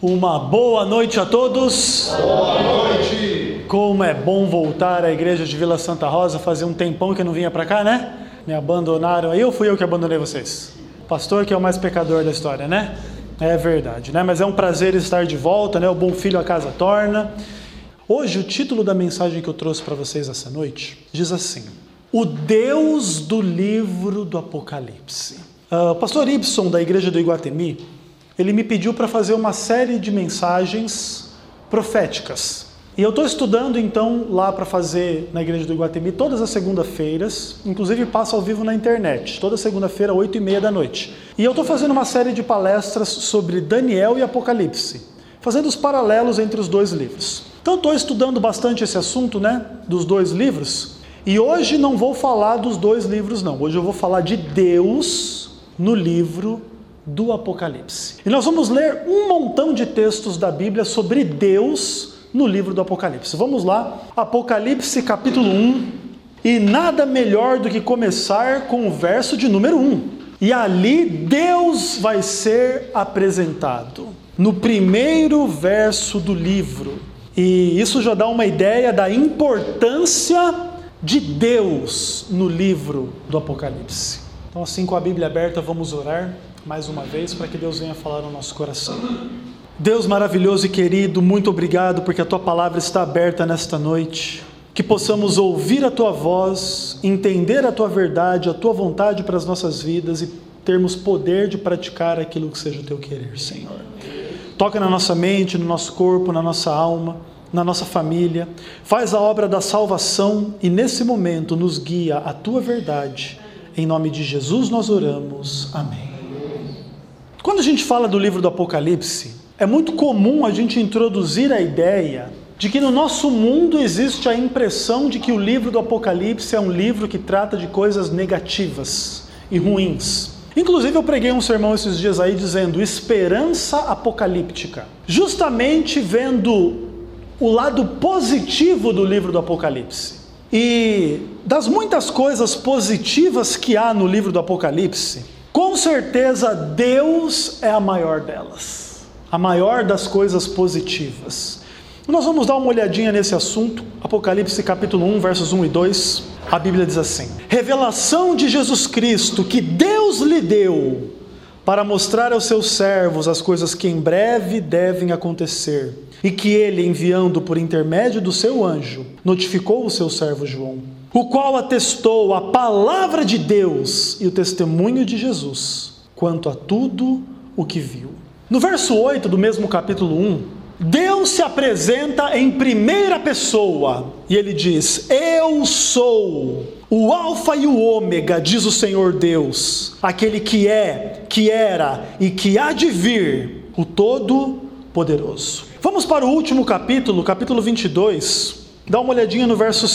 Uma boa noite a todos. Boa noite. Como é bom voltar à igreja de Vila Santa Rosa. Fazia um tempão que eu não vinha pra cá, né? Me abandonaram aí, ou fui eu que abandonei vocês? Pastor que é o mais pecador da história, né? É verdade, né? Mas é um prazer estar de volta, né? O bom filho a casa torna. Hoje o título da mensagem que eu trouxe para vocês essa noite diz assim: o Deus do livro do Apocalipse. O pastor Ibson, da igreja do Iguatemi, ele me pediu para fazer uma série de mensagens proféticas. E eu estou estudando então lá para fazer na igreja do Iguatemi todas as segundas-feiras, inclusive passo ao vivo na internet, toda segunda-feira, 8h30 da noite. E eu estou fazendo uma série de palestras sobre Daniel e Apocalipse, fazendo os paralelos entre os dois livros. Então estou estudando bastante esse assunto, né, dos dois livros, e hoje não vou falar dos dois livros não, hoje eu vou falar de Deus no livro do Apocalipse. E nós vamos ler um montão de textos da Bíblia sobre Deus no livro do Apocalipse. Vamos lá, Apocalipse capítulo 1, e nada melhor do que começar com o verso de número 1. E ali Deus vai ser apresentado, no primeiro verso do livro. E isso já dá uma ideia da importância de Deus no livro do Apocalipse. Então, assim, com a Bíblia aberta, vamos orar mais uma vez para que Deus venha falar no nosso coração. Deus maravilhoso e querido, muito obrigado porque a Tua palavra está aberta nesta noite. Que possamos ouvir a Tua voz, entender a Tua verdade, a Tua vontade para as nossas vidas e termos poder de praticar aquilo que seja o Teu querer, Senhor. Toca na nossa mente, no nosso corpo, na nossa alma, na nossa família. Faz a obra da salvação e nesse momento nos guia a Tua verdade. Em nome de Jesus nós oramos. Amém. Quando a gente fala do livro do Apocalipse, é muito comum a gente introduzir a ideia de que no nosso mundo existe a impressão de que o livro do Apocalipse é um livro que trata de coisas negativas e ruins. Inclusive eu preguei um sermão esses dias aí dizendo esperança apocalíptica, justamente vendo o lado positivo do livro do Apocalipse. E das muitas coisas positivas que há no livro do Apocalipse, com certeza Deus é a maior delas, a maior das coisas positivas. Nós vamos dar uma olhadinha nesse assunto. Apocalipse capítulo 1, versos 1 e 2, a Bíblia diz assim: revelação de Jesus Cristo que Deus lhe deu para mostrar aos seus servos as coisas que em breve devem acontecer, e que ele, enviando por intermédio do seu anjo, notificou o seu servo João, o qual atestou a palavra de Deus e o testemunho de Jesus, quanto a tudo o que viu. No verso 8 do mesmo capítulo 1, Deus se apresenta em primeira pessoa, e ele diz: eu sou o Alfa e o Ômega, diz o Senhor Deus, aquele que é, que era e que há de vir, o Todo-Poderoso. Vamos para o último capítulo, capítulo 22, dá uma olhadinha no verso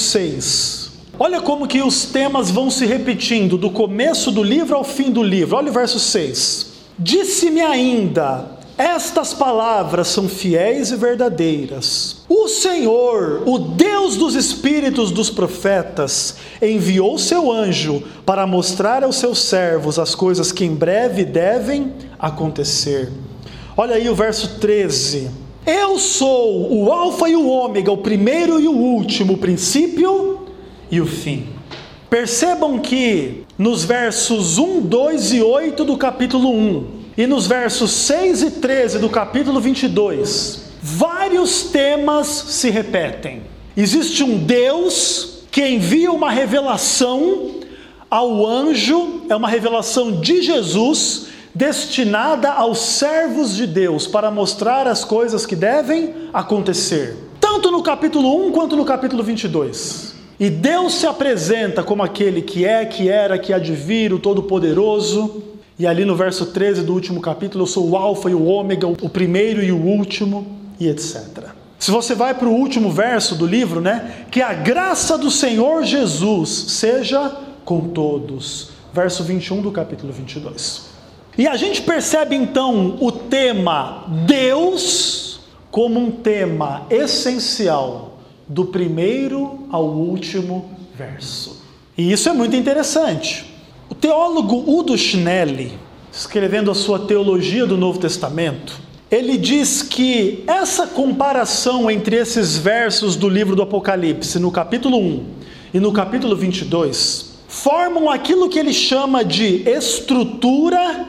6. Olha como que os temas vão se repetindo, do começo do livro ao fim do livro. Olha o verso 6. Disse-me ainda, estas palavras são fiéis e verdadeiras. O Senhor, o Deus dos espíritos dos profetas, enviou seu anjo para mostrar aos seus servos as coisas que em breve devem acontecer. Olha aí o verso 13. Eu sou o Alfa e o Ômega, o primeiro e o último, o princípio e o fim. Percebam que nos versos 1, 2 e 8 do capítulo 1 e nos versos 6 e 13 do capítulo 22, vários temas se repetem. Existe um Deus que envia uma revelação ao anjo, é uma revelação de Jesus, destinada aos servos de Deus, para mostrar as coisas que devem acontecer, tanto no capítulo 1 quanto no capítulo 22. E Deus se apresenta como aquele que é, que era, que há de vir, o Todo-Poderoso. E ali no verso 13 do último capítulo, eu sou o Alfa e o Ômega, o primeiro e o último, e etc. Se você vai para o último verso do livro, né? Que a graça do Senhor Jesus seja com todos. Verso 21 do capítulo 22. E a gente percebe então o tema Deus como um tema essencial do primeiro ao último verso. E isso é muito interessante. O teólogo Udo Schnelli, escrevendo a sua Teologia do Novo Testamento, ele diz que essa comparação entre esses versos do livro do Apocalipse, no capítulo 1 e no capítulo 22, formam aquilo que ele chama de estrutura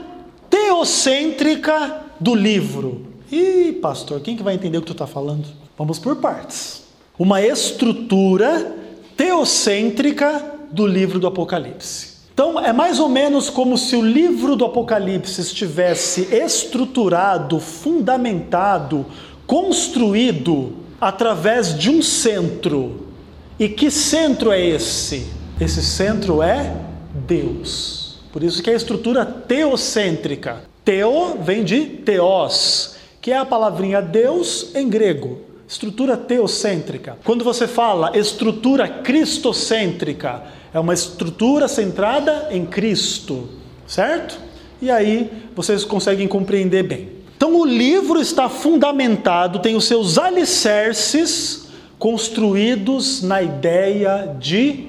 teocêntrica do livro. Ih, pastor, quem que vai entender o que tu está falando? Vamos por partes. Uma estrutura teocêntrica do livro do Apocalipse. Então, é mais ou menos como se o livro do Apocalipse estivesse estruturado, fundamentado, construído através de um centro. E que centro é esse? Esse centro é Deus. Por isso que é a estrutura teocêntrica. Teo vem de theos, que é a palavrinha Deus em grego. Estrutura teocêntrica. Quando você fala estrutura cristocêntrica, é uma estrutura centrada em Cristo, certo? E aí vocês conseguem compreender bem. Então o livro está fundamentado, tem os seus alicerces construídos na ideia de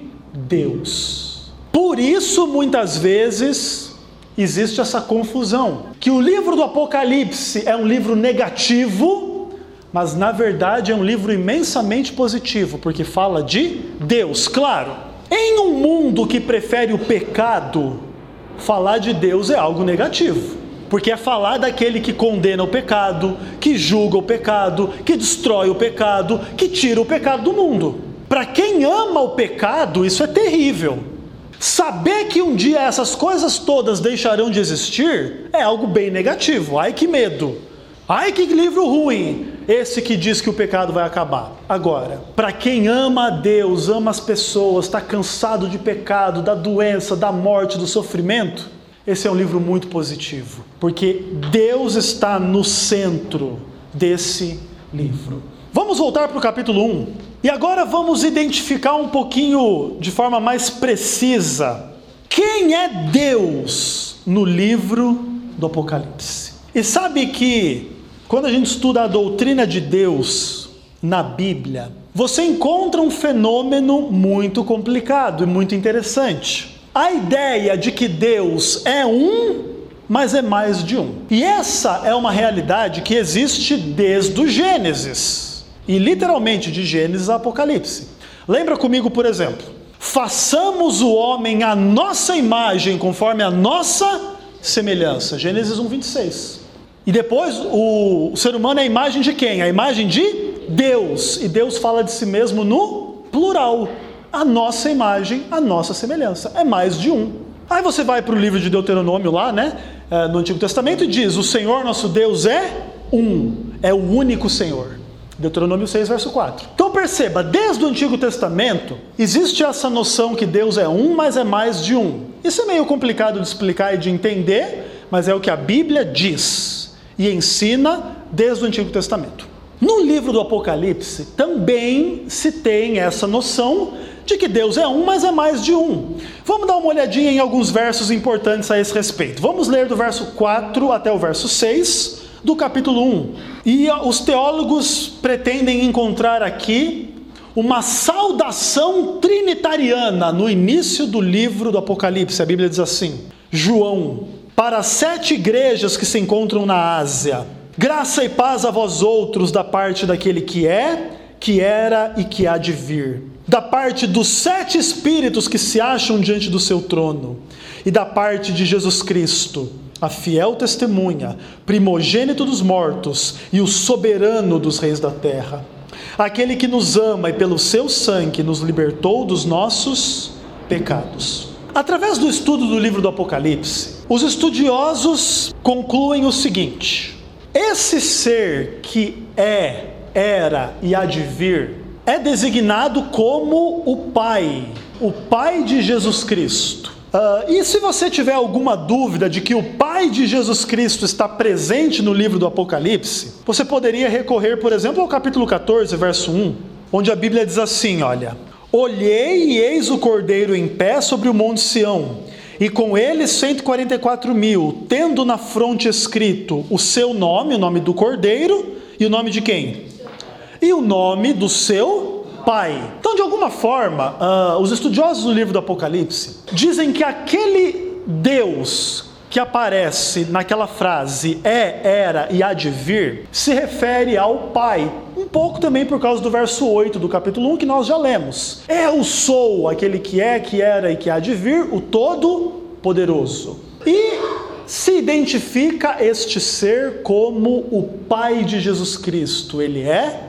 Deus. Por isso, muitas vezes, existe essa confusão, que o livro do Apocalipse é um livro negativo, mas na verdade é um livro imensamente positivo, porque fala de Deus, claro. Em um mundo que prefere o pecado, falar de Deus é algo negativo, porque é falar daquele que condena o pecado, que julga o pecado, que destrói o pecado, que tira o pecado do mundo. Para quem ama o pecado, isso é terrível. Saber que um dia essas coisas todas deixarão de existir é algo bem negativo. Ai que medo! Ai que livro ruim! Esse que diz que o pecado vai acabar. Agora, para quem ama a Deus, ama as pessoas, está cansado de pecado, da doença, da morte, do sofrimento, esse é um livro muito positivo, porque Deus está no centro desse livro. Vamos voltar para o capítulo 1, e agora vamos identificar um pouquinho, de forma mais precisa, quem é Deus no livro do Apocalipse. E sabe que quando a gente estuda a doutrina de Deus na Bíblia, você encontra um fenômeno muito complicado e muito interessante. A ideia de que Deus é um, mas é mais de um. E essa é uma realidade que existe desde o Gênesis. E literalmente de Gênesis a Apocalipse. Lembra comigo, por exemplo, façamos o homem à nossa imagem, conforme a nossa semelhança. Gênesis 1:26. E depois o ser humano é a imagem de quem? A imagem de Deus. E Deus fala de si mesmo no plural. A nossa imagem, a nossa semelhança. É mais de um. Aí você vai para o livro de Deuteronômio lá, né? No Antigo Testamento, e diz: o Senhor nosso Deus é um. É o único Senhor. Deuteronômio 6, verso 4. Então perceba, desde o Antigo Testamento, existe essa noção que Deus é um, mas é mais de um. Isso é meio complicado de explicar e de entender, mas é o que a Bíblia diz e ensina desde o Antigo Testamento. No livro do Apocalipse também se tem essa noção de que Deus é um, mas é mais de um. Vamos dar uma olhadinha em alguns versos importantes a esse respeito. Vamos ler do verso 4 até o verso 6 do capítulo 1. E os teólogos pretendem encontrar aqui uma saudação trinitariana no início do livro do Apocalipse. A Bíblia diz assim: João, para as 7 igrejas que se encontram na Ásia, graça e paz a vós outros da parte daquele que é, que era e que há de vir, da parte dos 7 espíritos que se acham diante do seu trono, e da parte de Jesus Cristo, a fiel testemunha, primogênito dos mortos e o soberano dos reis da terra, aquele que nos ama e pelo seu sangue nos libertou dos nossos pecados. Através do estudo do livro do Apocalipse, os estudiosos concluem o seguinte: esse ser que é, era e há de vir, é designado como o Pai de Jesus Cristo. E se você tiver alguma dúvida de que o Pai de Jesus Cristo está presente no livro do Apocalipse, você poderia recorrer, por exemplo, ao capítulo 14, verso 1, onde a Bíblia diz assim, olha: olhei e eis o Cordeiro em pé sobre o monte Sião, e com ele 144.000, tendo na fronte escrito o seu nome, o nome do Cordeiro, e o nome de quem? E o nome do seu Pai. Então, de alguma forma, os estudiosos do livro do Apocalipse dizem que aquele Deus que aparece naquela frase era e há de vir, se refere ao Pai. Um pouco também por causa do verso 8 do capítulo 1 que nós já lemos. Eu sou aquele que é, que era e que há de vir, o Todo-Poderoso. E se identifica este ser como o Pai de Jesus Cristo. Ele é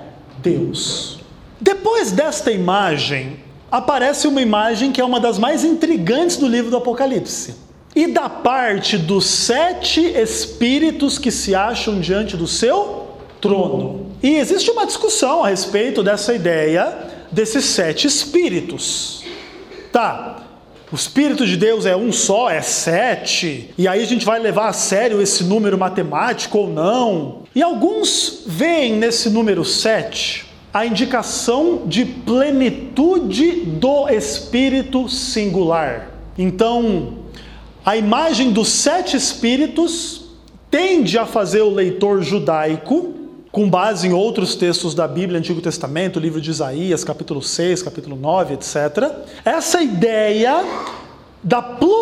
Deus. Depois desta imagem, aparece uma imagem que é uma das mais intrigantes do livro do Apocalipse. E da parte dos 7 espíritos que se acham diante do seu trono. E existe uma discussão a respeito dessa ideia desses 7 espíritos. Tá, o Espírito de Deus é um só, é 7, e aí a gente vai levar a sério esse número matemático ou não? E alguns veem nesse número 7 a indicação de plenitude do Espírito singular. Então, a imagem dos 7 espíritos tende a fazer o leitor judaico, com base em outros textos da Bíblia, Antigo Testamento, livro de Isaías, capítulo 6, capítulo 9, etc. Essa ideia da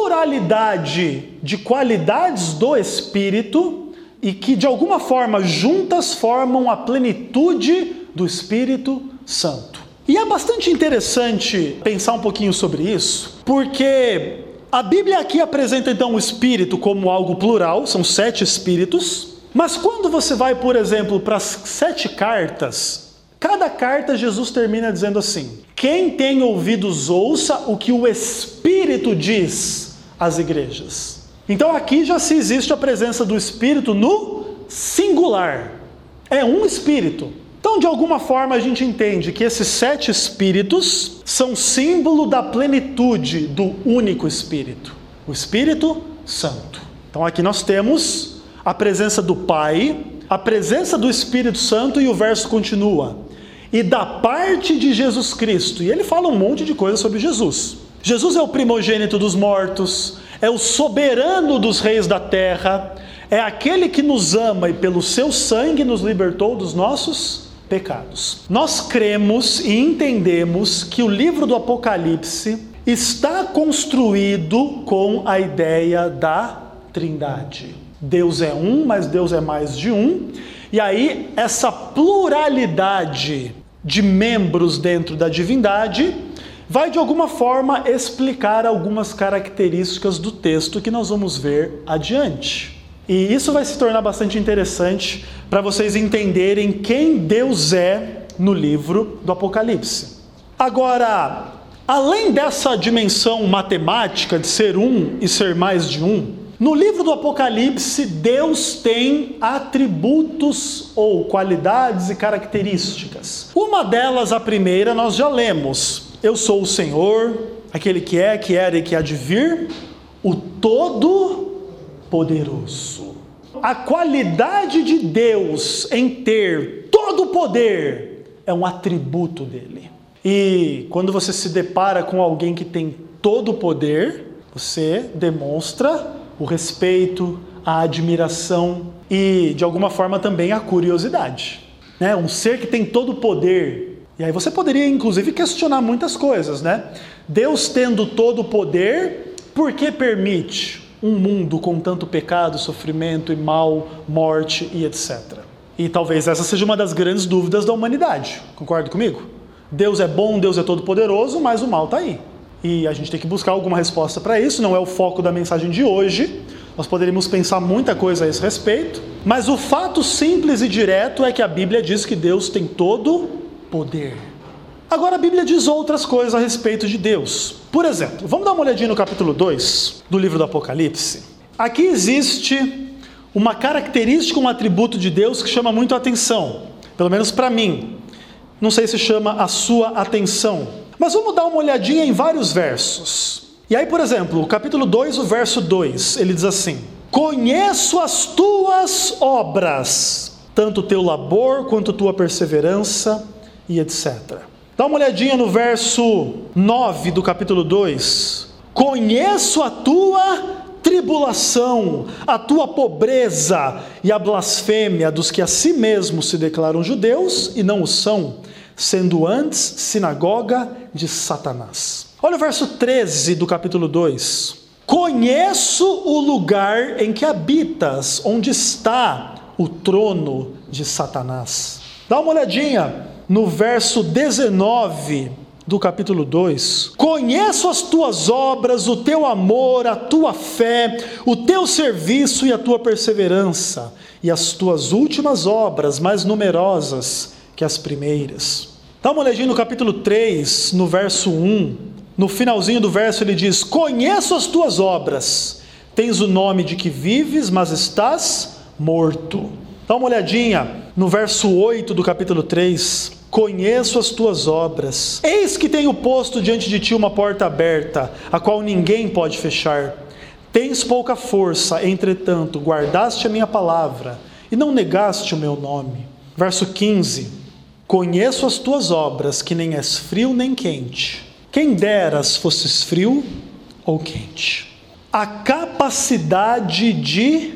pluralidade de qualidades do Espírito e que de alguma forma juntas formam a plenitude do Espírito Santo. E é bastante interessante pensar um pouquinho sobre isso, porque a Bíblia aqui apresenta então o Espírito como algo plural, são 7 espíritos, mas quando você vai, por exemplo, para as 7 cartas, cada carta Jesus termina dizendo assim: quem tem ouvidos ouça o que o Espírito diz às igrejas. Então aqui já se existe a presença do Espírito no singular, é um Espírito. Então, de alguma forma, a gente entende que esses 7 espíritos são símbolo da plenitude do único Espírito, o Espírito Santo. Então, aqui nós temos a presença do Pai, a presença do Espírito Santo, e o verso continua: e da parte de Jesus Cristo. E ele fala um monte de coisa sobre Jesus. Jesus é o primogênito dos mortos, é o soberano dos reis da terra, é aquele que nos ama e pelo seu sangue nos libertou dos nossos pecados. Nós cremos e entendemos que o livro do Apocalipse está construído com a ideia da Trindade. Deus é um, mas Deus é mais de um. E aí essa pluralidade de membros dentro da divindade vai de alguma forma explicar algumas características do texto que nós vamos ver adiante. E isso vai se tornar bastante interessante para vocês entenderem quem Deus é no livro do Apocalipse. Agora, além dessa dimensão matemática de ser um e ser mais de um, no livro do Apocalipse, Deus tem atributos ou qualidades e características. Uma delas, a primeira, nós já lemos: eu sou o Senhor, aquele que é, que era e que há de vir, o Todo-Poderoso. A qualidade de Deus em ter todo o poder é um atributo dele. E quando você se depara com alguém que tem todo o poder, você demonstra o respeito, a admiração e, de alguma forma, também a curiosidade. Né? Um ser que tem todo o poder. E aí você poderia, inclusive, questionar muitas coisas, né? Deus tendo todo o poder, por que permite um mundo com tanto pecado, sofrimento e mal, morte e etc. E talvez essa seja uma das grandes dúvidas da humanidade. Concorda comigo? Deus é bom, Deus é todo poderoso, mas o mal está aí. E a gente tem que buscar alguma resposta para isso, não é o foco da mensagem de hoje. Nós poderíamos pensar muita coisa a esse respeito, mas o fato simples e direto é que a Bíblia diz que Deus tem todo poder. Agora a Bíblia diz outras coisas a respeito de Deus. Por exemplo, vamos dar uma olhadinha no capítulo 2 do livro do Apocalipse. Aqui existe uma característica, um atributo de Deus que chama muito a atenção, pelo menos para mim. Não sei se chama a sua atenção, mas vamos dar uma olhadinha em vários versos. E aí, por exemplo, o capítulo 2, o verso 2, ele diz assim: conheço as tuas obras, tanto o teu labor quanto tua perseverança e etc. Dá uma olhadinha no verso 9 do capítulo 2. Conheço a tua tribulação, a tua pobreza e a blasfêmia dos que a si mesmos se declaram judeus e não o são, sendo antes sinagoga de Satanás. Olha o verso 13 do capítulo 2. conheço o lugar em que habitas, onde está o trono de Satanás. Dá uma olhadinha no verso 19 do capítulo 2. Conheço as tuas obras, o teu amor, a tua fé, o teu serviço e a tua perseverança, e as tuas últimas obras mais numerosas que as primeiras. Dá uma olhadinha no capítulo 3, no verso 1. No finalzinho do verso ele diz: conheço as tuas obras, tens o nome de que vives, mas estás morto. Dá uma olhadinha no verso 8 do capítulo 3. Conheço as tuas obras. Eis que tenho posto diante de ti uma porta aberta, a qual ninguém pode fechar. Tens pouca força, entretanto, guardaste a minha palavra e não negaste o meu nome. Verso 15. Conheço as tuas obras, que nem és frio nem quente. Quem deras fosses frio ou quente. A capacidade de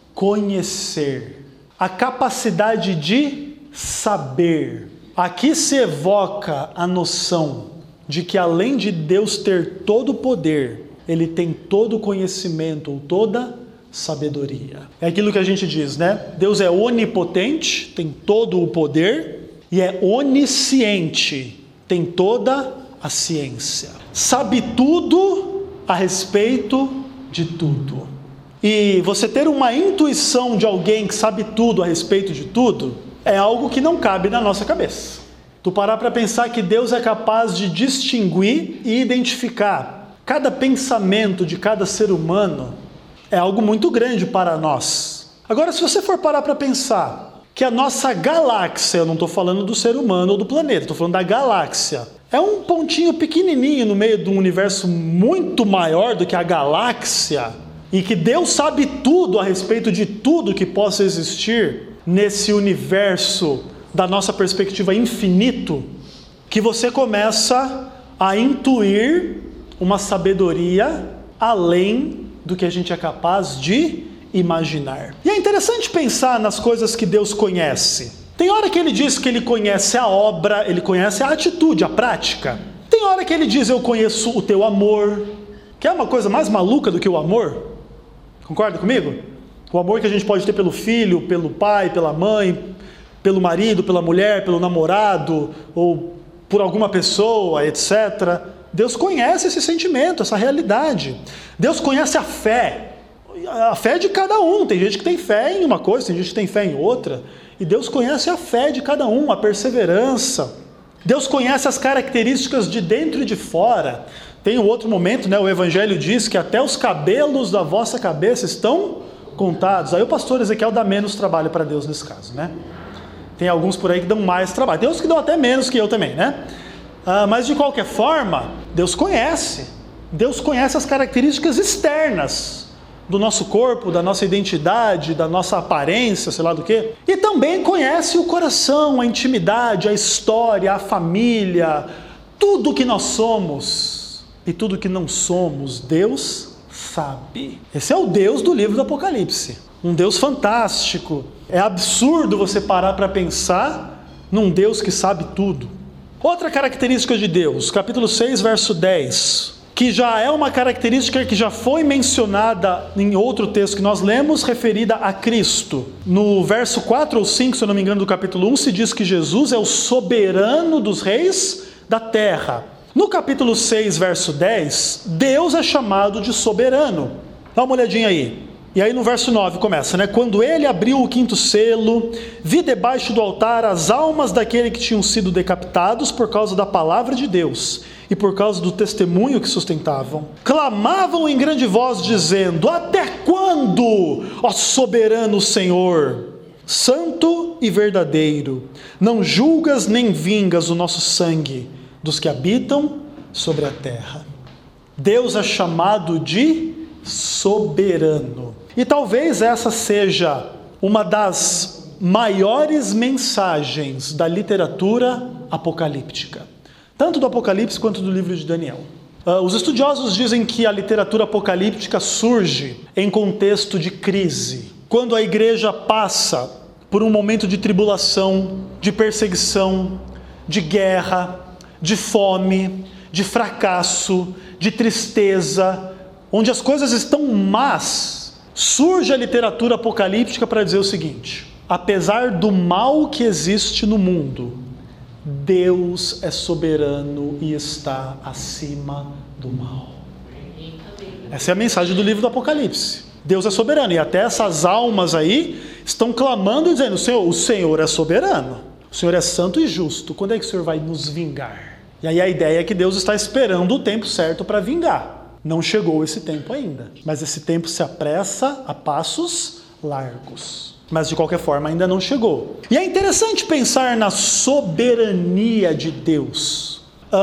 conhecer. A capacidade de saber. Aqui se evoca a noção de que além de Deus ter todo o poder, Ele tem todo o conhecimento, ou toda sabedoria. É aquilo que a gente diz, né? Deus é onipotente, tem todo o poder, e é onisciente, tem toda a ciência. Sabe tudo a respeito de tudo. E você ter uma intuição de alguém que sabe tudo a respeito de tudo, é algo que não cabe na nossa cabeça. Tu parar para pensar que Deus é capaz de distinguir e identificar cada pensamento de cada ser humano, é algo muito grande para nós. Agora, se você for parar para pensar que a nossa galáxia, eu não estou falando do ser humano ou do planeta, estou falando da galáxia, é um pontinho pequenininho no meio de um universo muito maior do que a galáxia, e que Deus sabe tudo a respeito de tudo que possa existir nesse universo da nossa perspectiva infinito, que você começa a intuir uma sabedoria além do que a gente é capaz de imaginar. E é interessante pensar nas coisas que Deus conhece. Tem hora que Ele diz que Ele conhece a obra, Ele conhece a atitude, a prática. Tem hora que Ele diz: eu conheço o teu amor, que é uma coisa mais maluca do que o amor. Concorda comigo? O amor que a gente pode ter pelo filho, pelo pai, pela mãe, pelo marido, pela mulher, pelo namorado, ou por alguma pessoa, etc. Deus conhece esse sentimento, essa realidade. Deus conhece a fé de cada um. Tem gente que tem fé em uma coisa, tem gente que tem fé em outra. E Deus conhece a fé de cada um, a perseverança. Deus conhece as características de dentro e de fora. Tem um outro momento, né? O Evangelho diz que até os cabelos da vossa cabeça estão contados. Aí o pastor Ezequiel dá menos trabalho para Deus nesse caso, né? Tem alguns por aí que dão mais trabalho. Tem uns que dão até menos que eu também, né? Mas de qualquer forma, Deus conhece. Deus conhece as características externas do nosso corpo, da nossa identidade, da nossa aparência, sei lá do quê. E também conhece o coração, a intimidade, a história, a família, tudo que nós somos e tudo que não somos, Deus sabe. Esse é o Deus do livro do Apocalipse. Um Deus fantástico. É absurdo você parar para pensar num Deus que sabe tudo. Outra característica de Deus, capítulo 6, verso 10, que já é uma característica que já foi mencionada em outro texto que nós lemos, referida a Cristo. No verso 4 ou 5, se eu não me engano, do capítulo 1, se diz que Jesus é o soberano dos reis da terra. No capítulo 6, verso 10, Deus é chamado de soberano. Dá uma olhadinha aí. E aí no verso 9 começa, né? Quando ele abriu o quinto selo, vi debaixo do altar as almas daqueles que tinham sido decapitados por causa da palavra de Deus e por causa do testemunho que sustentavam. Clamavam em grande voz dizendo: até quando, ó soberano Senhor, santo e verdadeiro, não julgas nem vingas o nosso sangue dos que habitam sobre a terra? Deus é chamado de soberano. E talvez essa seja uma das maiores mensagens da literatura apocalíptica, tanto do Apocalipse quanto do livro de Daniel. Os estudiosos dizem que a literatura apocalíptica surge em contexto de crise, quando a igreja passa por um momento de tribulação, de perseguição, de guerra, de fome, de fracasso, de tristeza, onde as coisas estão más, surge a literatura apocalíptica para dizer o seguinte: apesar do mal que existe no mundo, Deus é soberano e está acima do mal. Essa é a mensagem do livro do Apocalipse. Deus é soberano, e até essas almas aí estão clamando e dizendo: o Senhor é soberano, o Senhor é santo e justo, quando é que o Senhor vai nos vingar? E aí a ideia é que Deus está esperando o tempo certo para vingar. Não chegou esse tempo ainda, mas esse tempo se apressa a passos largos. Mas de qualquer forma ainda não chegou. E é interessante pensar na soberania de Deus.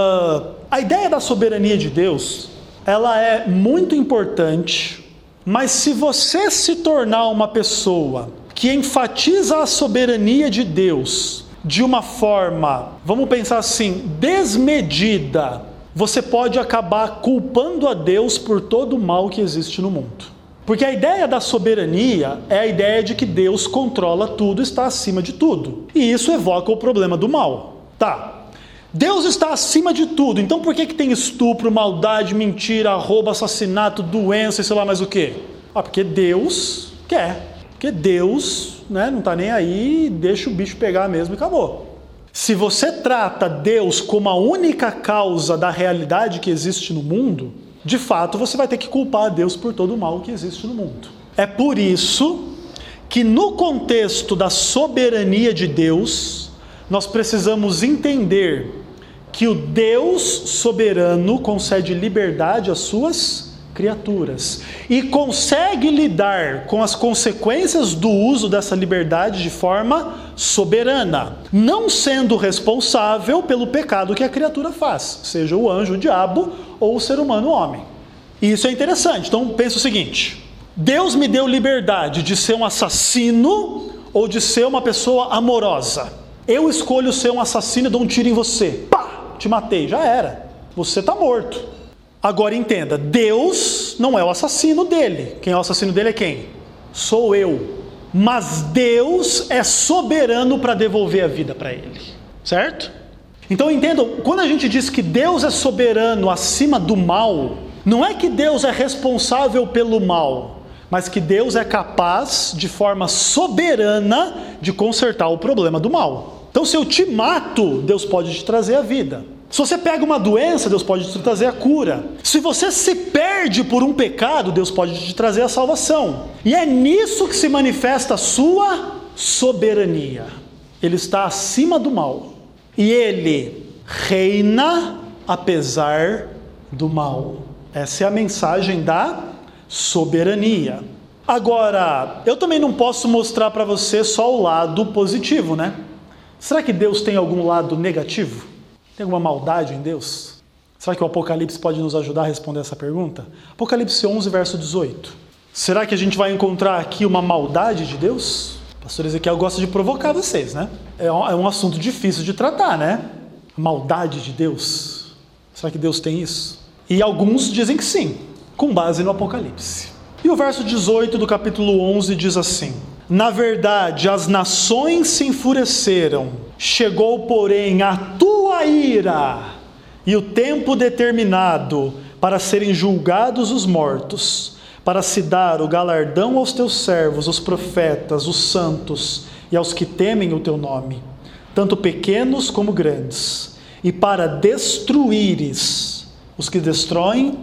A ideia da soberania de Deus, ela é muito importante, mas se você se tornar uma pessoa que enfatiza a soberania de Deus de uma forma, vamos pensar assim, desmedida, você pode acabar culpando a Deus por todo o mal que existe no mundo. Porque a ideia da soberania é a ideia de que Deus controla tudo, está acima de tudo. E isso evoca o problema do mal. Tá, Deus está acima de tudo, então por que tem estupro, maldade, mentira, roubo, assassinato, doença e sei lá mais o quê? Porque Deus quer. Porque Deus, não está nem aí, deixa o bicho pegar mesmo e acabou. Se você trata Deus como a única causa da realidade que existe no mundo, de fato você vai ter que culpar a Deus por todo o mal que existe no mundo. É por isso que no contexto da soberania de Deus, nós precisamos entender que o Deus soberano concede liberdade às suas criaturas e consegue lidar com as consequências do uso dessa liberdade de forma soberana, não sendo responsável pelo pecado que a criatura faz, seja o anjo, o diabo ou o ser humano, o homem. E isso é interessante. Então pensa o seguinte: Deus me deu liberdade de ser um assassino ou de ser uma pessoa amorosa. Eu escolho ser um assassino e dou um tiro em você. Pá! Te matei, já era. Você está morto. Agora entenda, Deus não é o assassino dele. Quem é o assassino dele é quem? Sou eu. Mas Deus é soberano para devolver a vida para ele. Certo? Então entendam, quando a gente diz que Deus é soberano acima do mal, não é que Deus é responsável pelo mal, mas que Deus é capaz, de forma soberana, de consertar o problema do mal. Então se eu te mato, Deus pode te trazer a vida. Se você pega uma doença, Deus pode te trazer a cura. Se você se perde por um pecado, Deus pode te trazer a salvação. E é nisso que se manifesta a sua soberania. Ele está acima do mal. E ele reina apesar do mal. Essa é a mensagem da soberania. Agora, eu também não posso mostrar para você só o lado positivo, né? Será que Deus tem algum lado negativo? Tem alguma maldade em Deus? Será que o Apocalipse pode nos ajudar a responder essa pergunta? Apocalipse 11, verso 18. Será que a gente vai encontrar aqui uma maldade de Deus? O pastor Ezequiel gosta de provocar vocês, né? É um assunto difícil de tratar, né? Maldade de Deus. Será que Deus tem isso? E alguns dizem que sim, com base no Apocalipse. E o verso 18 do capítulo 11 diz assim: na verdade, as nações se enfureceram, chegou, porém, a tua ira e o tempo determinado para serem julgados os mortos, para se dar o galardão aos teus servos, os profetas, os santos e aos que temem o teu nome, tanto pequenos como grandes, e para destruíres os que destroem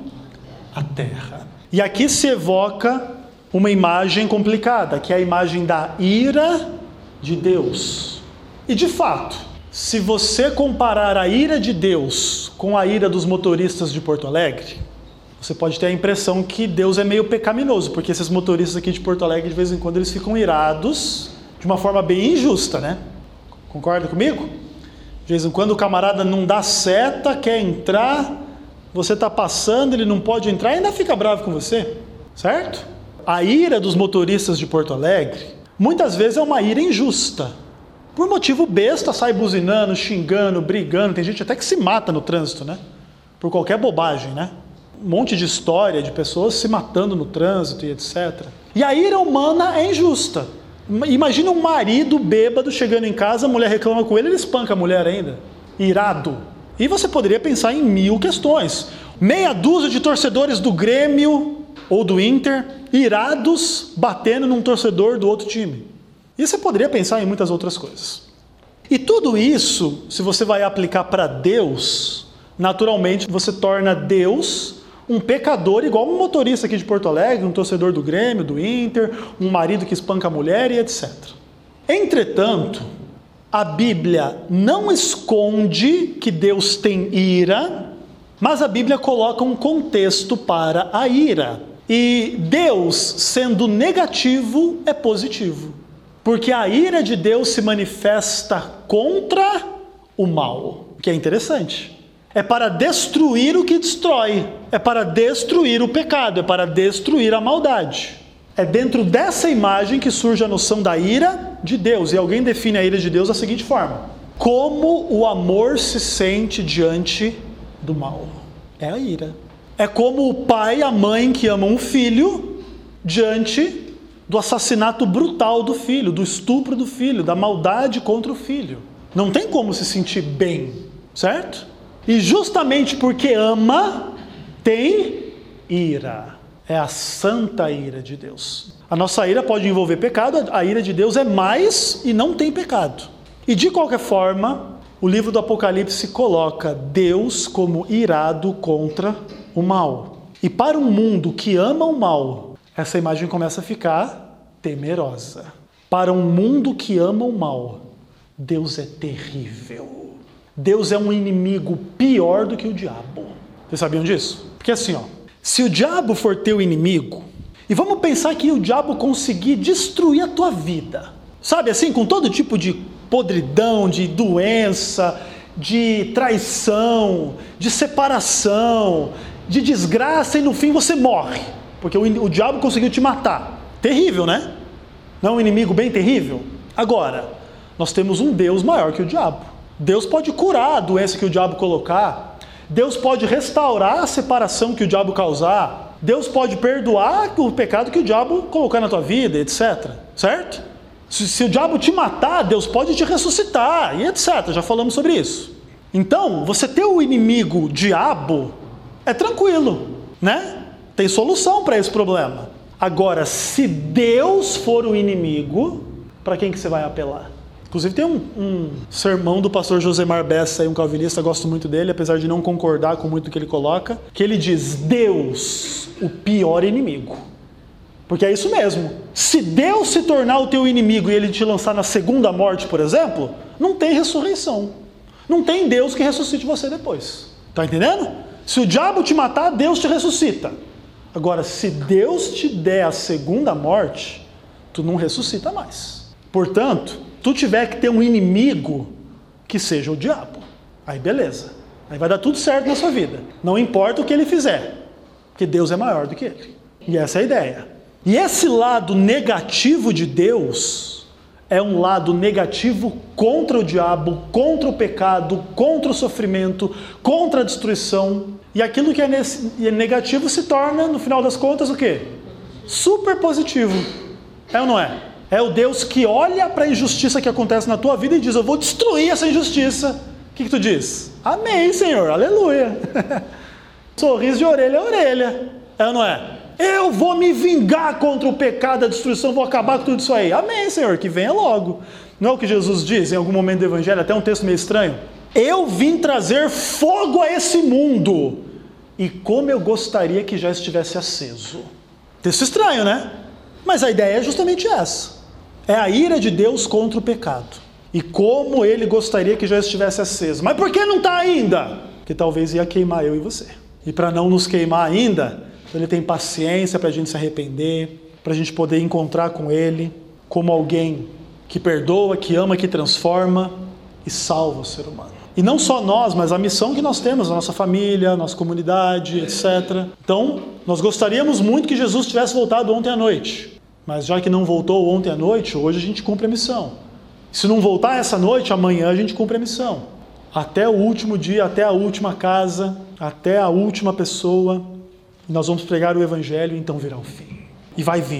a terra. E aqui se evoca uma imagem complicada, que é a imagem da ira de Deus. E de fato, se você comparar a ira de Deus com a ira dos motoristas de Porto Alegre, você pode ter a impressão que Deus é meio pecaminoso, porque esses motoristas aqui de Porto Alegre, de vez em quando, eles ficam irados de uma forma bem injusta, né? Concorda comigo? De vez em quando o camarada não dá seta, quer entrar, você está passando, ele não pode entrar e ainda fica bravo com você, certo? A ira dos motoristas de Porto Alegre, muitas vezes é uma ira injusta. Por motivo besta, sai buzinando, xingando, brigando. Tem gente até que se mata no trânsito, né? Por qualquer bobagem, né? Um monte de história de pessoas se matando no trânsito e etc. E a ira humana é injusta. Imagina um marido bêbado chegando em casa, a mulher reclama com ele, ele espanca a mulher ainda. Irado. E você poderia pensar em 1000 questões. Meia dúzia de torcedores do Grêmio ou do Inter, irados, batendo num torcedor do outro time. E você poderia pensar em muitas outras coisas. E tudo isso, se você vai aplicar para Deus, naturalmente você torna Deus um pecador igual um motorista aqui de Porto Alegre, um torcedor do Grêmio, do Inter, um marido que espanca a mulher e etc. Entretanto, a Bíblia não esconde que Deus tem ira, mas a Bíblia coloca um contexto para a ira. E Deus, sendo negativo, é positivo. Porque a ira de Deus se manifesta contra o mal, que é interessante. É para destruir o que destrói, é para destruir o pecado, é para destruir a maldade. É dentro dessa imagem que surge a noção da ira de Deus. E alguém define a ira de Deus da seguinte forma: como o amor se sente diante do mal. É a ira. É como o pai e a mãe que amam um filho diante do assassinato brutal do filho, do estupro do filho, da maldade contra o filho. Não tem como se sentir bem, certo? E justamente porque ama, tem ira. É a santa ira de Deus. A nossa ira pode envolver pecado, a ira de Deus é mais e não tem pecado. E de qualquer forma, o livro do Apocalipse coloca Deus como irado contra o mal. E para um mundo que ama o mal, essa imagem começa a ficar temerosa. Para um mundo que ama o mal, Deus é terrível. Deus é um inimigo pior do que o diabo. Vocês sabiam disso? Porque assim, se o diabo for teu inimigo, e vamos pensar que o diabo conseguir destruir a tua vida, sabe assim, com todo tipo de podridão, de doença, de traição, de separação, de desgraça, e no fim você morre, porque o diabo conseguiu te matar. Terrível, né? Não é um inimigo bem terrível? Agora, nós temos um Deus maior que o diabo. Deus pode curar a doença que o diabo colocar. Deus pode restaurar a separação que o diabo causar. Deus pode perdoar o pecado que o diabo colocar na tua vida, etc. Certo? Se o diabo te matar, Deus pode te ressuscitar, e etc. Já falamos sobre isso. Então, você ter o inimigo diabo é tranquilo, né? Tem solução para esse problema. Agora, se Deus for o inimigo, para quem que você vai apelar? Inclusive tem um sermão do pastor Josemar Bessa, um calvinista, gosto muito dele, apesar de não concordar com muito do que ele coloca, que ele diz: Deus, o pior inimigo. Porque é isso mesmo. Se Deus se tornar o teu inimigo e ele te lançar na segunda morte, por exemplo, não tem ressurreição. Não tem Deus que ressuscite você depois. Tá entendendo? Se o diabo te matar, Deus te ressuscita. Agora, se Deus te der a segunda morte, tu não ressuscita mais. Portanto, tu tiver que ter um inimigo que seja o diabo. Aí beleza. Aí vai dar tudo certo na sua vida. Não importa o que ele fizer, porque Deus é maior do que ele. E essa é a ideia. E esse lado negativo de Deus é um lado negativo contra o diabo, contra o pecado, contra o sofrimento, contra a destruição. E aquilo que é negativo se torna, no final das contas, o quê? Super positivo. É ou não é? É o Deus que olha para a injustiça que acontece na tua vida e diz: eu vou destruir essa injustiça. O que tu diz? Amém, Senhor, aleluia. Sorriso de orelha a orelha. É ou não é? Eu vou me vingar contra o pecado, a destruição, vou acabar com tudo isso aí. Amém, Senhor, que venha logo. Não é o que Jesus diz em algum momento do Evangelho, até um texto meio estranho? Eu vim trazer fogo a esse mundo, e como eu gostaria que já estivesse aceso. Texto estranho, né? Mas a ideia é justamente essa. É a ira de Deus contra o pecado. E como ele gostaria que já estivesse aceso. Mas por que não está ainda? Porque talvez ia queimar eu e você. E para não nos queimar ainda, ele tem paciência para a gente se arrepender, para a gente poder encontrar com ele como alguém que perdoa, que ama, que transforma e salva o ser humano. E não só nós, mas a missão que nós temos, a nossa família, a nossa comunidade, etc. Então, nós gostaríamos muito que Jesus tivesse voltado ontem à noite. Mas já que não voltou ontem à noite, hoje a gente cumpre a missão. Se não voltar essa noite, amanhã a gente cumpre a missão. Até o último dia, até a última casa, até a última pessoa. Nós vamos pregar o Evangelho e então virá o fim. E vai vir.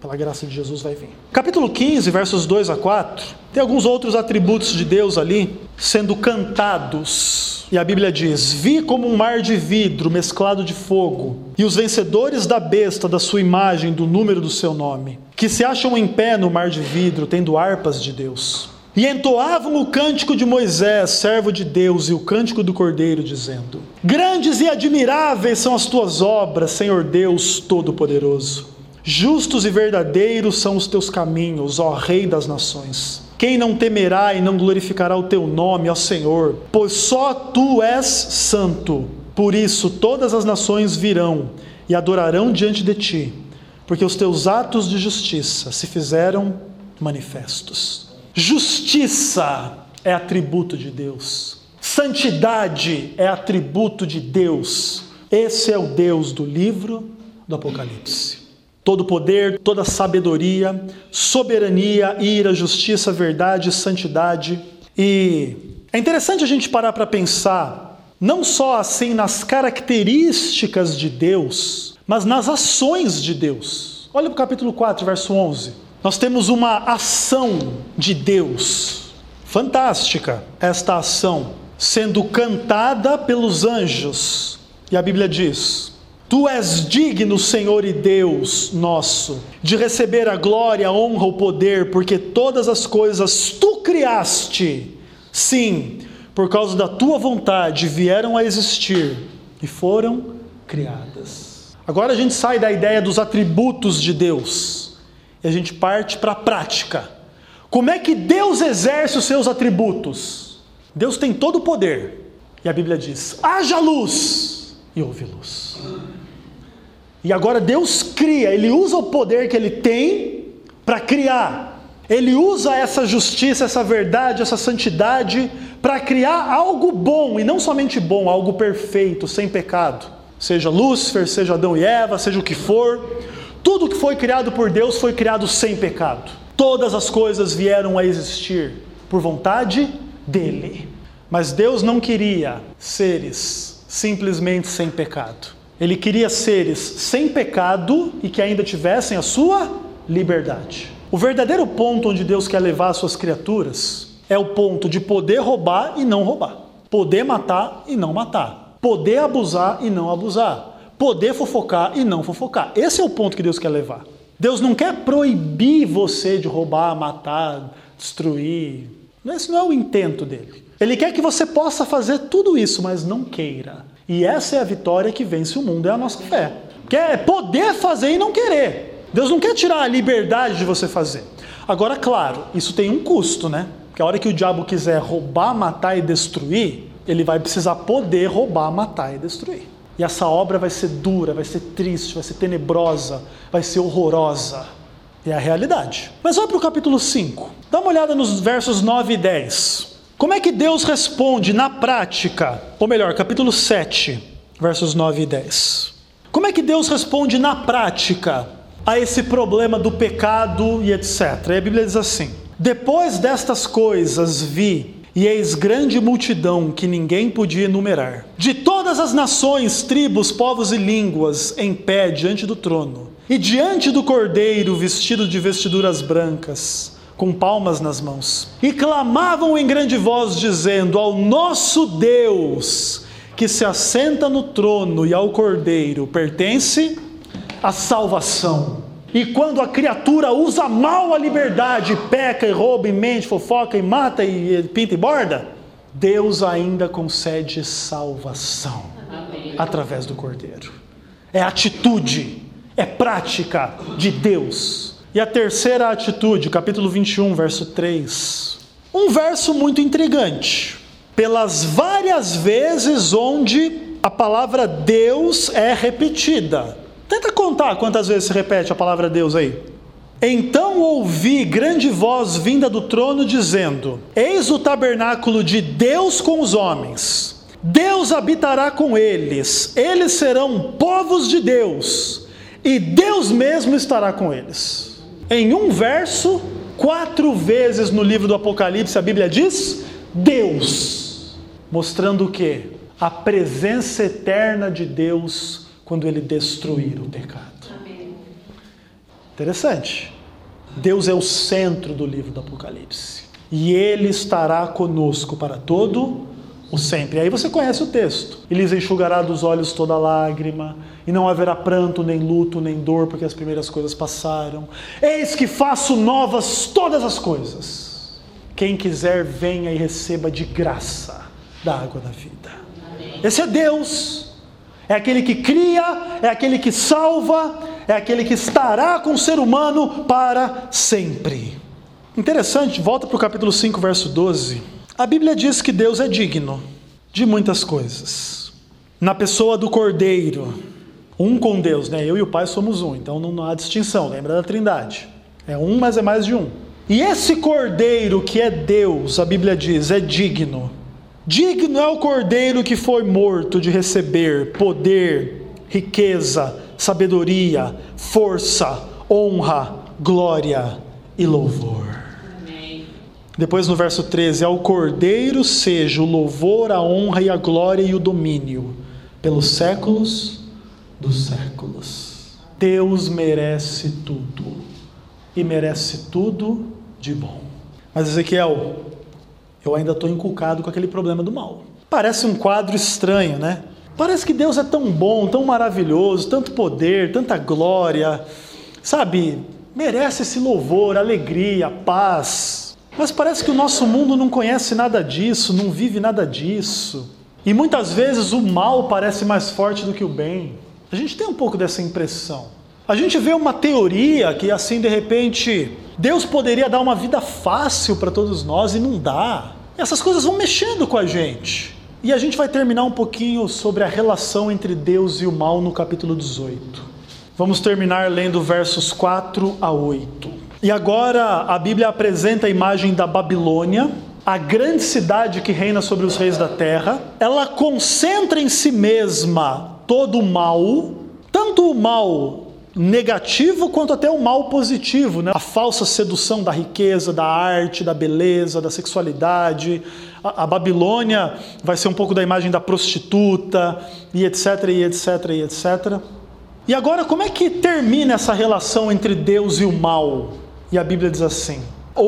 Pela graça de Jesus vai vir. Capítulo 15, versos 2 a 4, tem alguns outros atributos de Deus ali sendo cantados. E a Bíblia diz: vi como um mar de vidro mesclado de fogo, e os vencedores da besta, da sua imagem, do número do seu nome, que se acham em pé no mar de vidro, tendo harpas de Deus. E entoavam o cântico de Moisés, servo de Deus, e o cântico do Cordeiro, dizendo: grandes e admiráveis são as tuas obras, Senhor Deus Todo-Poderoso. Justos e verdadeiros são os teus caminhos, ó Rei das nações. Quem não temerá e não glorificará o teu nome, ó Senhor? Pois só tu és santo. Por isso todas as nações virão e adorarão diante de ti, porque os teus atos de justiça se fizeram manifestos. Justiça é atributo de Deus. Santidade é atributo de Deus. Esse é o Deus do livro do Apocalipse. Todo poder, toda sabedoria, soberania, ira, justiça, verdade, santidade. E é interessante a gente parar para pensar, não só assim nas características de Deus, mas nas ações de Deus. Olha para o capítulo 4, verso 11. Nós temos uma ação de Deus. Fantástica esta ação, sendo cantada pelos anjos. E a Bíblia diz: tu és digno, Senhor e Deus nosso, de receber a glória, a honra, o poder, porque todas as coisas tu criaste. Sim, por causa da tua vontade vieram a existir e foram criadas. Agora a gente sai da ideia dos atributos de Deus e a gente parte para a prática. Como é que Deus exerce os seus atributos? Deus tem todo o poder. E a Bíblia diz: haja luz, e houve luz. E agora Deus cria, Ele usa o poder que Ele tem para criar. Ele usa essa justiça, essa verdade, essa santidade para criar algo bom, e não somente bom, algo perfeito, sem pecado. Seja Lúcifer, seja Adão e Eva, seja o que for, tudo que foi criado por Deus foi criado sem pecado. Todas as coisas vieram a existir por vontade dEle. Mas Deus não queria seres simplesmente sem pecado. Ele queria seres sem pecado e que ainda tivessem a sua liberdade. O verdadeiro ponto onde Deus quer levar as suas criaturas é o ponto de poder roubar e não roubar, poder matar e não matar, poder abusar e não abusar, poder fofocar e não fofocar. Esse é o ponto que Deus quer levar. Deus não quer proibir você de roubar, matar, destruir. Esse não é o intento dele. Ele quer que você possa fazer tudo isso, mas não queira. E essa é a vitória que vence o mundo, é a nossa fé. Que é poder fazer e não querer. Deus não quer tirar a liberdade de você fazer. Agora, claro, isso tem um custo, né? Porque a hora que o diabo quiser roubar, matar e destruir, ele vai precisar poder roubar, matar e destruir. E essa obra vai ser dura, vai ser triste, vai ser tenebrosa, vai ser horrorosa. É a realidade. Mas olha para o capítulo 5. Dá uma olhada nos versos 9 e 10. Como é que Deus responde na prática? Ou melhor, capítulo 7, versos 9 e 10. Como é que Deus responde na prática a esse problema do pecado e etc? E a Bíblia diz assim: depois destas coisas vi, e eis grande multidão que ninguém podia enumerar, de todas as nações, tribos, povos e línguas, em pé diante do trono, e diante do Cordeiro, vestido de vestiduras brancas, com palmas nas mãos, e clamavam em grande voz, dizendo: ao nosso Deus, que se assenta no trono, e ao Cordeiro pertence a salvação. E quando a criatura usa mal a liberdade, peca e rouba e mente, fofoca e mata e pinta e borda, Deus ainda concede salvação. Amém. Através do Cordeiro. É atitude, é prática de Deus. E a terceira atitude, capítulo 21, verso 3. Um verso muito intrigante. Pelas várias vezes onde a palavra Deus é repetida. Tenta contar quantas vezes se repete a palavra Deus aí. Então ouvi grande voz vinda do trono dizendo: eis o tabernáculo de Deus com os homens. Deus habitará com eles. Eles serão povos de Deus. E Deus mesmo estará com eles. Em um verso, 4 vezes no livro do Apocalipse a Bíblia diz Deus. Mostrando o quê? A presença eterna de Deus quando Ele destruir o pecado. Amém. Interessante. Deus é o centro do livro do Apocalipse. E Ele estará conosco para todo o sempre. E aí você conhece o texto. Ele lhes enxugará dos olhos toda lágrima, e não haverá pranto, nem luto, nem dor, porque as primeiras coisas passaram. Eis que faço novas todas as coisas. Quem quiser, venha e receba de graça da água da vida. Amém. Esse é Deus. É aquele que cria, é aquele que salva, é aquele que estará com o ser humano para sempre. Interessante, volta para o capítulo 5, verso 12. A Bíblia diz que Deus é digno de muitas coisas. Na pessoa do Cordeiro, um com Deus, né? Eu e o Pai somos um, então não há distinção, lembra da Trindade. É um, mas é mais de um. E esse Cordeiro que é Deus, a Bíblia diz, é digno. Digno é o Cordeiro que foi morto de receber poder, riqueza, sabedoria, força, honra, glória e louvor. Amém. Depois no verso 13, ao Cordeiro seja o louvor, a honra e a glória e o domínio pelos séculos dos séculos. Deus merece tudo e merece tudo de bom. Mas Ezequiel, eu ainda estou inculcado com aquele problema do mal. Parece um quadro estranho, né? Parece que Deus é tão bom, tão maravilhoso, tanto poder, tanta glória, sabe? Merece esse louvor, alegria, paz. Mas parece que o nosso mundo não conhece nada disso, não vive nada disso. E muitas vezes o mal parece mais forte do que o bem. A gente tem um pouco dessa impressão. A gente vê uma teoria que assim de repente Deus poderia dar uma vida fácil para todos nós e não dá. Essas coisas vão mexendo com a gente. E a gente vai terminar um pouquinho sobre a relação entre Deus e o mal no capítulo 18. Vamos terminar lendo versos 4 a 8. E agora a Bíblia apresenta a imagem da Babilônia, a grande cidade que reina sobre os reis da terra. Ela concentra em si mesma todo o mal, tanto o mal negativo quanto até o mal positivo, né? A falsa sedução da riqueza, da arte, da beleza, da sexualidade. A Babilônia vai ser um pouco da imagem da prostituta, e etc, e etc, e etc. E agora, como é que termina essa relação entre Deus e o mal? E a Bíblia diz assim: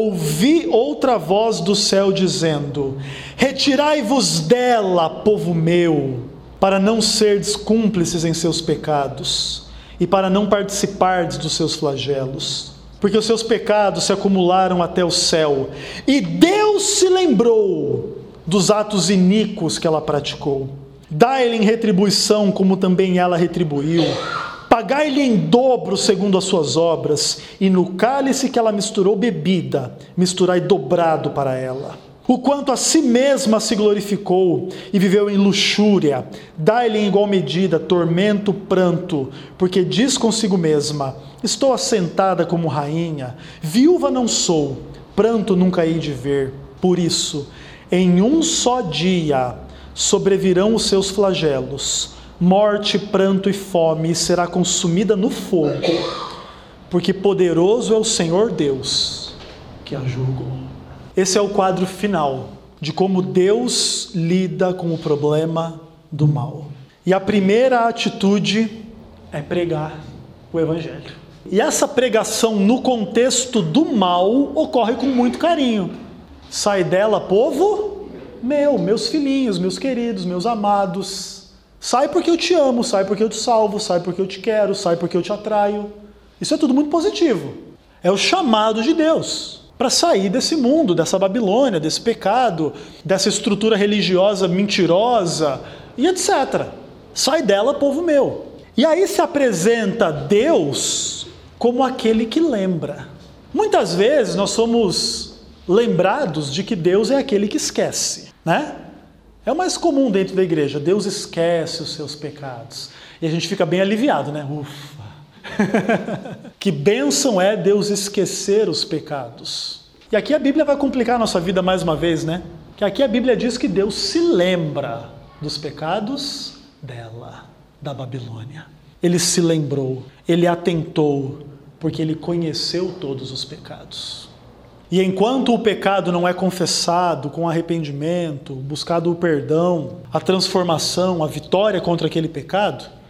ouvi outra voz do céu dizendo: retirai-vos dela, povo meu, para não serdes cúmplices em seus pecados, e para não participardes dos seus flagelos, porque os seus pecados se acumularam até o céu, e Deus se lembrou dos atos iníquos que ela praticou. Dai-lhe em retribuição como também ela retribuiu, pagai-lhe em dobro segundo as suas obras, e no cálice que ela misturou bebida, misturai dobrado para ela. O quanto a si mesma se glorificou e viveu em luxúria, dai-lhe em igual medida tormento, pranto, porque diz consigo mesma: estou assentada como rainha, viúva não sou, pranto nunca hei de ver. Por isso, em um só dia sobrevirão os seus flagelos, morte, pranto e fome, e será consumida no fogo, porque poderoso é o Senhor Deus que a julgou. Esse é o quadro final de como Deus lida com o problema do mal. E a primeira atitude é pregar o Evangelho. E essa pregação no contexto do mal ocorre com muito carinho. Sai dela, povo meu, meus filhinhos, meus queridos, meus amados. Sai porque eu te amo, sai porque eu te salvo, sai porque eu te quero, sai porque eu te atraio. Isso é tudo muito positivo. É o chamado de Deus para sair desse mundo, dessa Babilônia, desse pecado, dessa estrutura religiosa mentirosa e etc. Sai dela, povo meu. E aí se apresenta Deus como aquele que lembra. Muitas vezes nós somos lembrados de que Deus é aquele que esquece, né? É o mais comum dentro da igreja: Deus esquece os seus pecados. E a gente fica bem aliviado, né? Ufa! Que bênção é Deus esquecer os pecados. E aqui a Bíblia vai complicar a nossa vida mais uma vez, né? Que aqui a Bíblia diz que Deus se lembra dos pecados dela, da Babilônia. Ele se lembrou, ele atentou, porque ele conheceu todos os pecados. E enquanto o pecado não é confessado com arrependimento, buscado o perdão, a transformação, a vitória contra aquele pecado,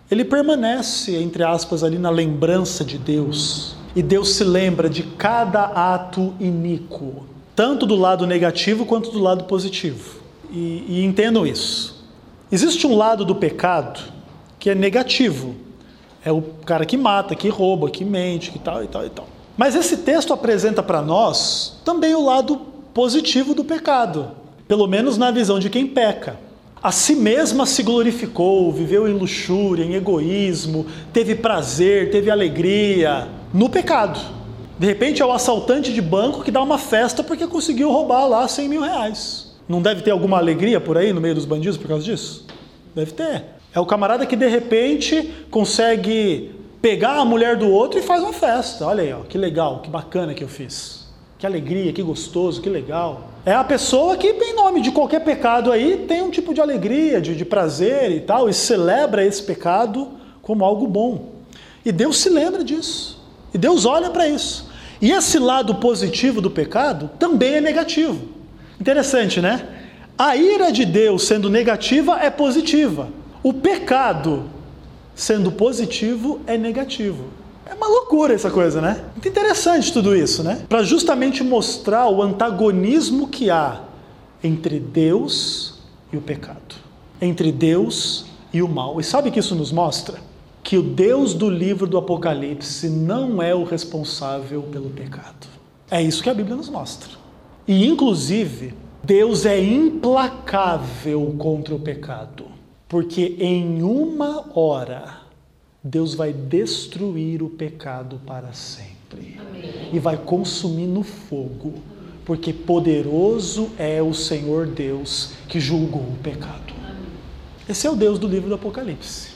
ele permanece, entre aspas, ali na lembrança de Deus. E Deus se lembra de cada ato iníquo, tanto do lado negativo quanto do lado positivo. E entendam isso. Existe um lado do pecado que é negativo. É o cara que mata, que rouba, que mente, que tal e tal e tal. Mas esse texto apresenta para nós também o lado positivo do pecado, pelo menos na visão de quem peca. A si mesma se glorificou, viveu em luxúria, em egoísmo, teve prazer, teve alegria no pecado. De repente é o assaltante de banco que dá uma festa porque conseguiu roubar lá 100 mil reais. Não deve ter alguma alegria por aí no meio dos bandidos por causa disso? Deve ter. É o camarada que de repente consegue pegar a mulher do outro e faz uma festa. Olha aí, ó, que legal, que bacana que eu fiz. Que alegria, que gostoso, que legal. É a pessoa que, em nome de qualquer pecado aí, tem um tipo de alegria, de prazer e tal, e celebra esse pecado como algo bom. E Deus se lembra disso. E Deus olha para isso. E esse lado positivo do pecado também é negativo. Interessante, né? A ira de Deus sendo negativa é positiva. O pecado sendo positivo é negativo. É uma loucura essa coisa, né? Muito interessante tudo isso, né? Para justamente mostrar o antagonismo que há entre Deus e o pecado. Entre Deus e o mal. E sabe o que isso nos mostra? Que o Deus do livro do Apocalipse não é o responsável pelo pecado. É isso que a Bíblia nos mostra. E inclusive, Deus é implacável contra o pecado. Porque em uma hora, Deus vai destruir o pecado para sempre. Amém. E vai consumir no fogo. Porque poderoso é o Senhor Deus que julgou o pecado. Amém. Esse é o Deus do livro do Apocalipse.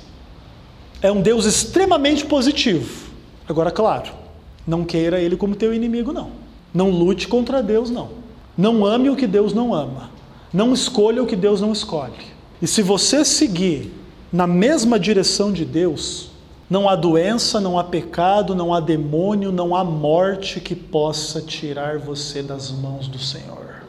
É um Deus extremamente positivo. Agora, claro, não queira Ele como teu inimigo, não. Não lute contra Deus, não. Não ame o que Deus não ama. Não escolha o que Deus não escolhe. E se você seguir na mesma direção de Deus, não há doença, não há pecado, não há demônio, não há morte que possa tirar você das mãos do Senhor.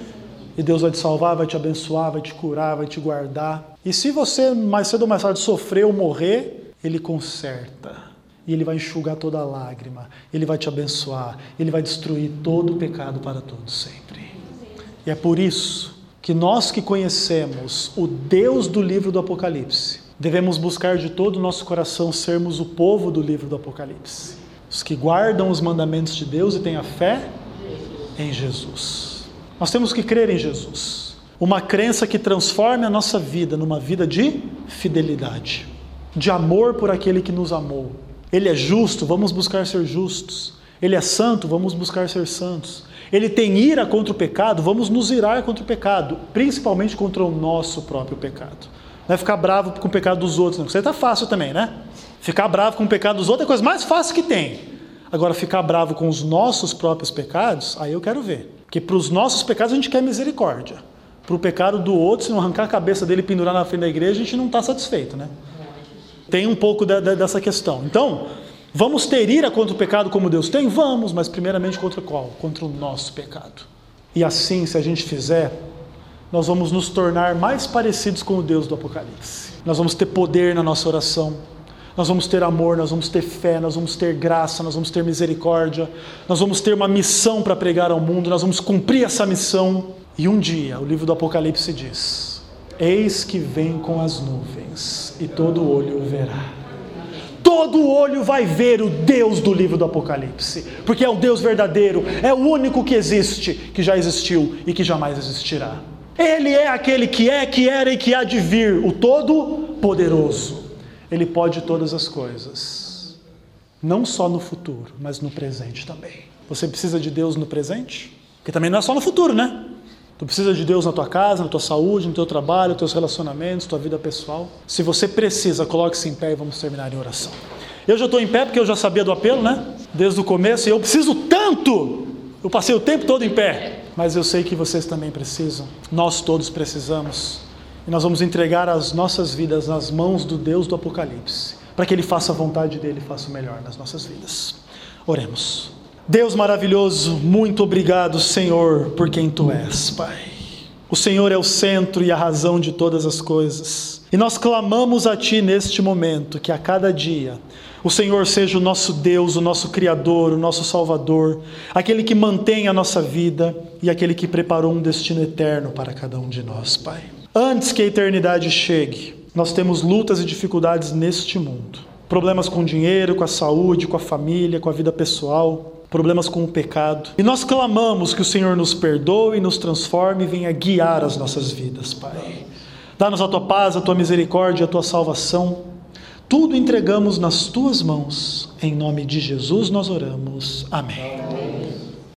E Deus vai te salvar, vai te abençoar, vai te curar, vai te guardar. E se você mais cedo ou mais tarde sofrer ou morrer, Ele conserta. E Ele vai enxugar toda a lágrima. Ele vai te abençoar. Ele vai destruir todo o pecado para todo sempre. E é por isso que nós que conhecemos o Deus do livro do Apocalipse, devemos buscar de todo o nosso coração sermos o povo do livro do Apocalipse. Os que guardam os mandamentos de Deus e têm a fé em Jesus. Nós temos que crer em Jesus. Uma crença que transforme a nossa vida numa vida de fidelidade, de amor por aquele que nos amou. Ele é justo, vamos buscar ser justos. Ele é santo, vamos buscar ser santos. Ele tem ira contra o pecado, vamos nos irar contra o pecado, principalmente contra o nosso próprio pecado. Não é ficar bravo com o pecado dos outros, não. Isso aí tá fácil também, né? Ficar bravo com o pecado dos outros é a coisa mais fácil que tem. Agora, ficar bravo com os nossos próprios pecados, aí eu quero ver. Porque para os nossos pecados a gente quer misericórdia. Para o pecado do outro, se não arrancar a cabeça dele e pendurar na frente da igreja, a gente não está satisfeito, né? Tem um pouco dessa questão. Então, vamos ter ira contra o pecado como Deus tem? Vamos, mas primeiramente contra qual? Contra o nosso pecado. E assim, se a gente fizer, nós vamos nos tornar mais parecidos com o Deus do Apocalipse. Nós vamos ter poder na nossa oração, nós vamos ter amor, nós vamos ter fé, nós vamos ter graça, nós vamos ter misericórdia, nós vamos ter uma missão para pregar ao mundo, nós vamos cumprir essa missão. E um dia, o livro do Apocalipse diz: eis que vem com as nuvens, e todo olho o verá. Todo olho vai ver o Deus do livro do Apocalipse, porque é o Deus verdadeiro, é o único que existe, que já existiu e que jamais existirá. Ele é aquele que é, que era e que há de vir, o Todo-Poderoso. Ele pode todas as coisas, não só no futuro, mas no presente também. Você precisa de Deus no presente? Porque também não é só no futuro, né? Tu precisa de Deus na tua casa, na tua saúde, no teu trabalho, nos teus relacionamentos, tua vida pessoal. Se você precisa, coloque-se em pé e vamos terminar em oração. Eu já estou em pé porque eu já sabia do apelo, né? Desde o começo, e eu preciso tanto! Eu passei o tempo todo em pé. Mas eu sei que vocês também precisam. Nós todos precisamos. E nós vamos entregar as nossas vidas nas mãos do Deus do Apocalipse, para que Ele faça a vontade dEle e faça o melhor nas nossas vidas. Oremos. Deus maravilhoso, muito obrigado, Senhor, por quem Tu és, Pai. O Senhor é o centro e a razão de todas as coisas. E nós clamamos a Ti neste momento, que a cada dia o Senhor seja o nosso Deus, o nosso Criador, o nosso Salvador, aquele que mantém a nossa vida e aquele que preparou um destino eterno para cada um de nós, Pai. Antes que a eternidade chegue, nós temos lutas e dificuldades neste mundo. Problemas com o dinheiro, com a saúde, com a família, com a vida pessoal, problemas com o pecado. E nós clamamos que o Senhor nos perdoe, nos transforme e venha guiar as nossas vidas, Pai. Dá-nos a Tua paz, a Tua misericórdia, a Tua salvação. Tudo entregamos nas Tuas mãos. Em nome de Jesus nós oramos. Amém.